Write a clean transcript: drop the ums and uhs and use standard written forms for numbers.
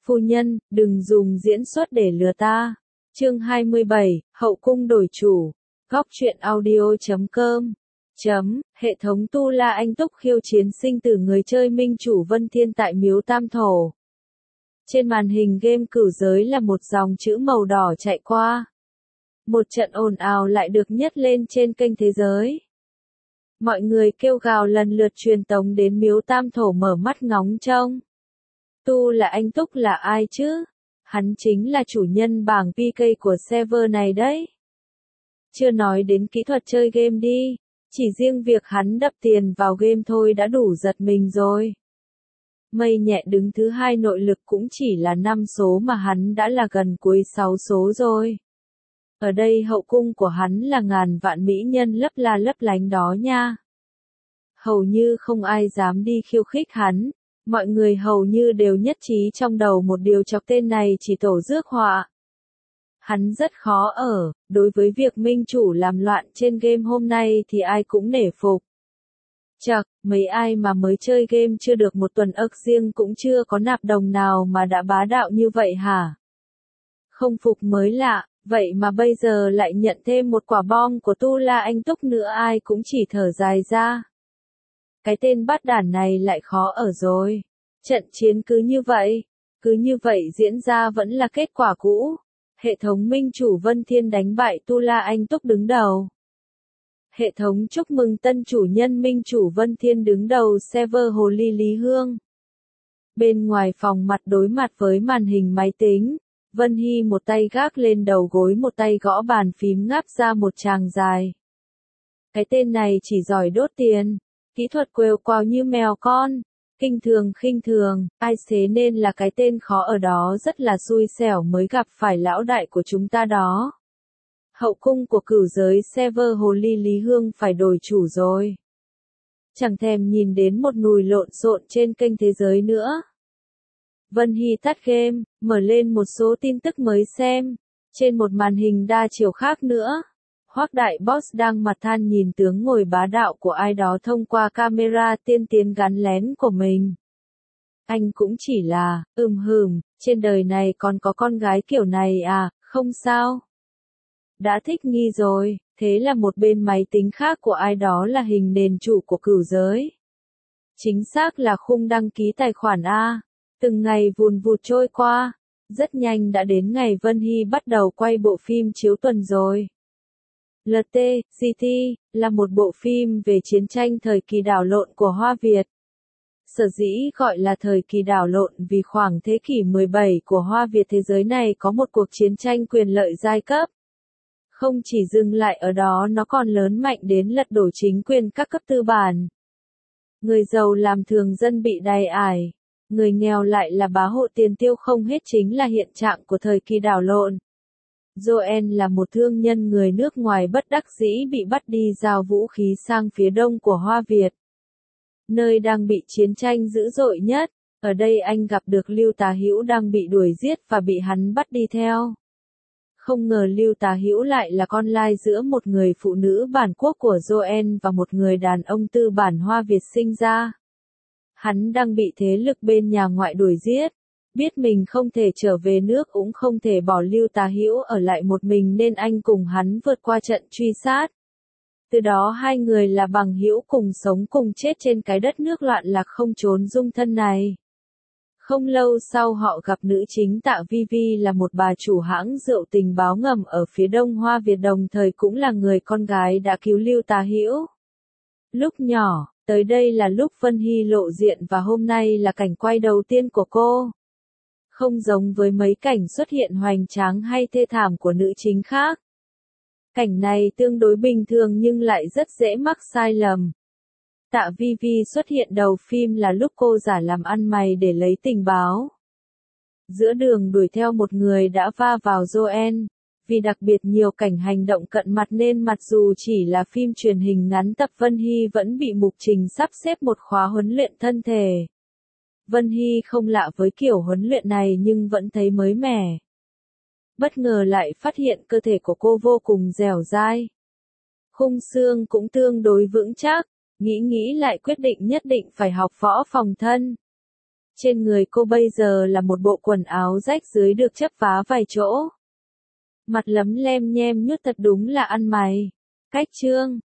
Phu nhân, đừng dùng diễn xuất để lừa ta. Chương 27, hậu cung đổi chủ. Góc truyện audio.com. Hệ thống Tu La Anh Túc khiêu chiến sinh tử người chơi minh chủ Vân Thiên tại miếu Tam Thổ. Trên màn hình game cửu giới là một dòng chữ màu đỏ chạy qua. Một trận ồn ào lại được nhấc lên trên kênh thế giới. Mọi người kêu gào lần lượt truyền tống đến miếu Tam Thổ mở mắt ngóng trông. Tu La Anh Túc là ai chứ? Hắn chính là chủ nhân bảng PK của server này đấy. Chưa nói đến kỹ thuật chơi game đi, chỉ riêng việc hắn đập tiền vào game thôi đã đủ giật mình rồi. Mây nhẹ đứng thứ 2 nội lực cũng chỉ là 5 số mà hắn đã là gần cuối 6 số rồi. Ở đây hậu cung của hắn là ngàn vạn mỹ nhân lấp la lấp lánh đó nha. Hầu như không ai dám đi khiêu khích hắn, mọi người hầu như đều nhất trí trong đầu một điều chọc tên này chỉ tổ rước họa. Hắn rất khó ở, đối với việc minh chủ làm loạn trên game hôm nay thì ai cũng nể phục. Chậc, mấy ai mà mới chơi game chưa được một tuần ức riêng cũng chưa có nạp đồng nào mà đã bá đạo như vậy hả? Không phục mới lạ, vậy mà bây giờ lại nhận thêm một quả bom của Tu La Anh Túc nữa ai cũng chỉ thở dài ra. Cái tên bát đản này lại khó ở rồi. Trận chiến cứ như vậy diễn ra vẫn là kết quả cũ. Hệ thống minh chủ Vân Thiên đánh bại Tu La Anh Túc đứng đầu. Hệ thống chúc mừng tân chủ nhân minh chủ Vân Thiên đứng đầu server Hồ Ly Lý Hương. Bên ngoài phòng mặt đối mặt với màn hình máy tính, Vân Hy một tay gác lên đầu gối một tay gõ bàn phím ngáp ra một tràng dài. Cái tên này chỉ giỏi đốt tiền, kỹ thuật quèo quào như mèo con, khinh thường, ai thế nên là cái tên khó ở đó rất là xui xẻo mới gặp phải lão đại của chúng ta đó. Hậu cung của cửu giới server Hồ Ly Lý Hương phải đổi chủ rồi. Chẳng thèm nhìn đến một nùi lộn xộn trên kênh thế giới nữa. Vân Hy tắt game, mở lên một số tin tức mới xem. Trên một màn hình đa chiều khác nữa, Hoắc đại boss đang mặt than nhìn tướng ngồi bá đạo của ai đó thông qua camera tiên tiến gắn lén của mình. Anh cũng chỉ là, trên đời này còn có con gái kiểu này à, không sao. Đã thích nghi rồi, thế là một bên máy tính khác của ai đó là hình nền chủ của cửu giới. Chính xác là khung đăng ký tài khoản A. Từng ngày vùn vụt trôi qua, rất nhanh đã đến ngày Vân Hy bắt đầu quay bộ phim chiếu tuần rồi. LTGT là một bộ phim về chiến tranh thời kỳ đảo lộn của Hoa Việt. Sở dĩ gọi là thời kỳ đảo lộn vì khoảng thế kỷ 17 của Hoa Việt thế giới này có một cuộc chiến tranh quyền lợi giai cấp. Không chỉ dừng lại ở đó nó còn lớn mạnh đến lật đổ chính quyền các cấp tư bản. Người giàu làm thường dân bị đày ải, người nghèo lại là bá hộ tiền tiêu không hết chính là hiện trạng của thời kỳ đảo lộn. Joel là một thương nhân người nước ngoài bất đắc dĩ bị bắt đi giao vũ khí sang phía đông của Hoa Việt. Nơi đang bị chiến tranh dữ dội nhất, ở đây anh gặp được Lưu Tà Hữu đang bị đuổi giết và bị hắn bắt đi theo. Không ngờ Lưu Tà Hữu lại là con lai giữa một người phụ nữ bản quốc của Joel và một người đàn ông tư bản Hoa Việt sinh ra. Hắn đang bị thế lực bên nhà ngoại đuổi giết. Biết mình không thể trở về nước cũng không thể bỏ Lưu Tà Hữu ở lại một mình nên anh cùng hắn vượt qua trận truy sát. Từ đó hai người là bằng hữu cùng sống cùng chết trên cái đất nước loạn lạc không trốn dung thân này. Không lâu sau họ gặp nữ chính Tạ Vi Vi là một bà chủ hãng rượu tình báo ngầm ở phía đông Hoa Việt đồng thời cũng là người con gái đã cứu Lưu Tà Hữu. Lúc nhỏ, tới đây là lúc Vân Hy lộ diện và hôm nay là cảnh quay đầu tiên của cô. Không giống với mấy cảnh xuất hiện hoành tráng hay thê thảm của nữ chính khác. Cảnh này tương đối bình thường nhưng lại rất dễ mắc sai lầm. Tạ Vi Vi xuất hiện đầu phim là lúc cô giả làm ăn mày để lấy tình báo. Giữa đường đuổi theo một người đã va vào Joel. Vì đặc biệt nhiều cảnh hành động cận mặt nên mặc dù chỉ là phim truyền hình ngắn tập Vân Hy vẫn bị mục trình sắp xếp một khóa huấn luyện thân thể. Vân Hy không lạ với kiểu huấn luyện này nhưng vẫn thấy mới mẻ. Bất ngờ lại phát hiện cơ thể của cô vô cùng dẻo dai. Khung xương cũng tương đối vững chắc, nghĩ lại quyết định nhất định phải học võ phòng thân. Trên người cô bây giờ là một bộ quần áo rách dưới được chấp vá vài chỗ. Mặt lấm lem nhem nhuốc thật đúng là ăn mày. Cách chương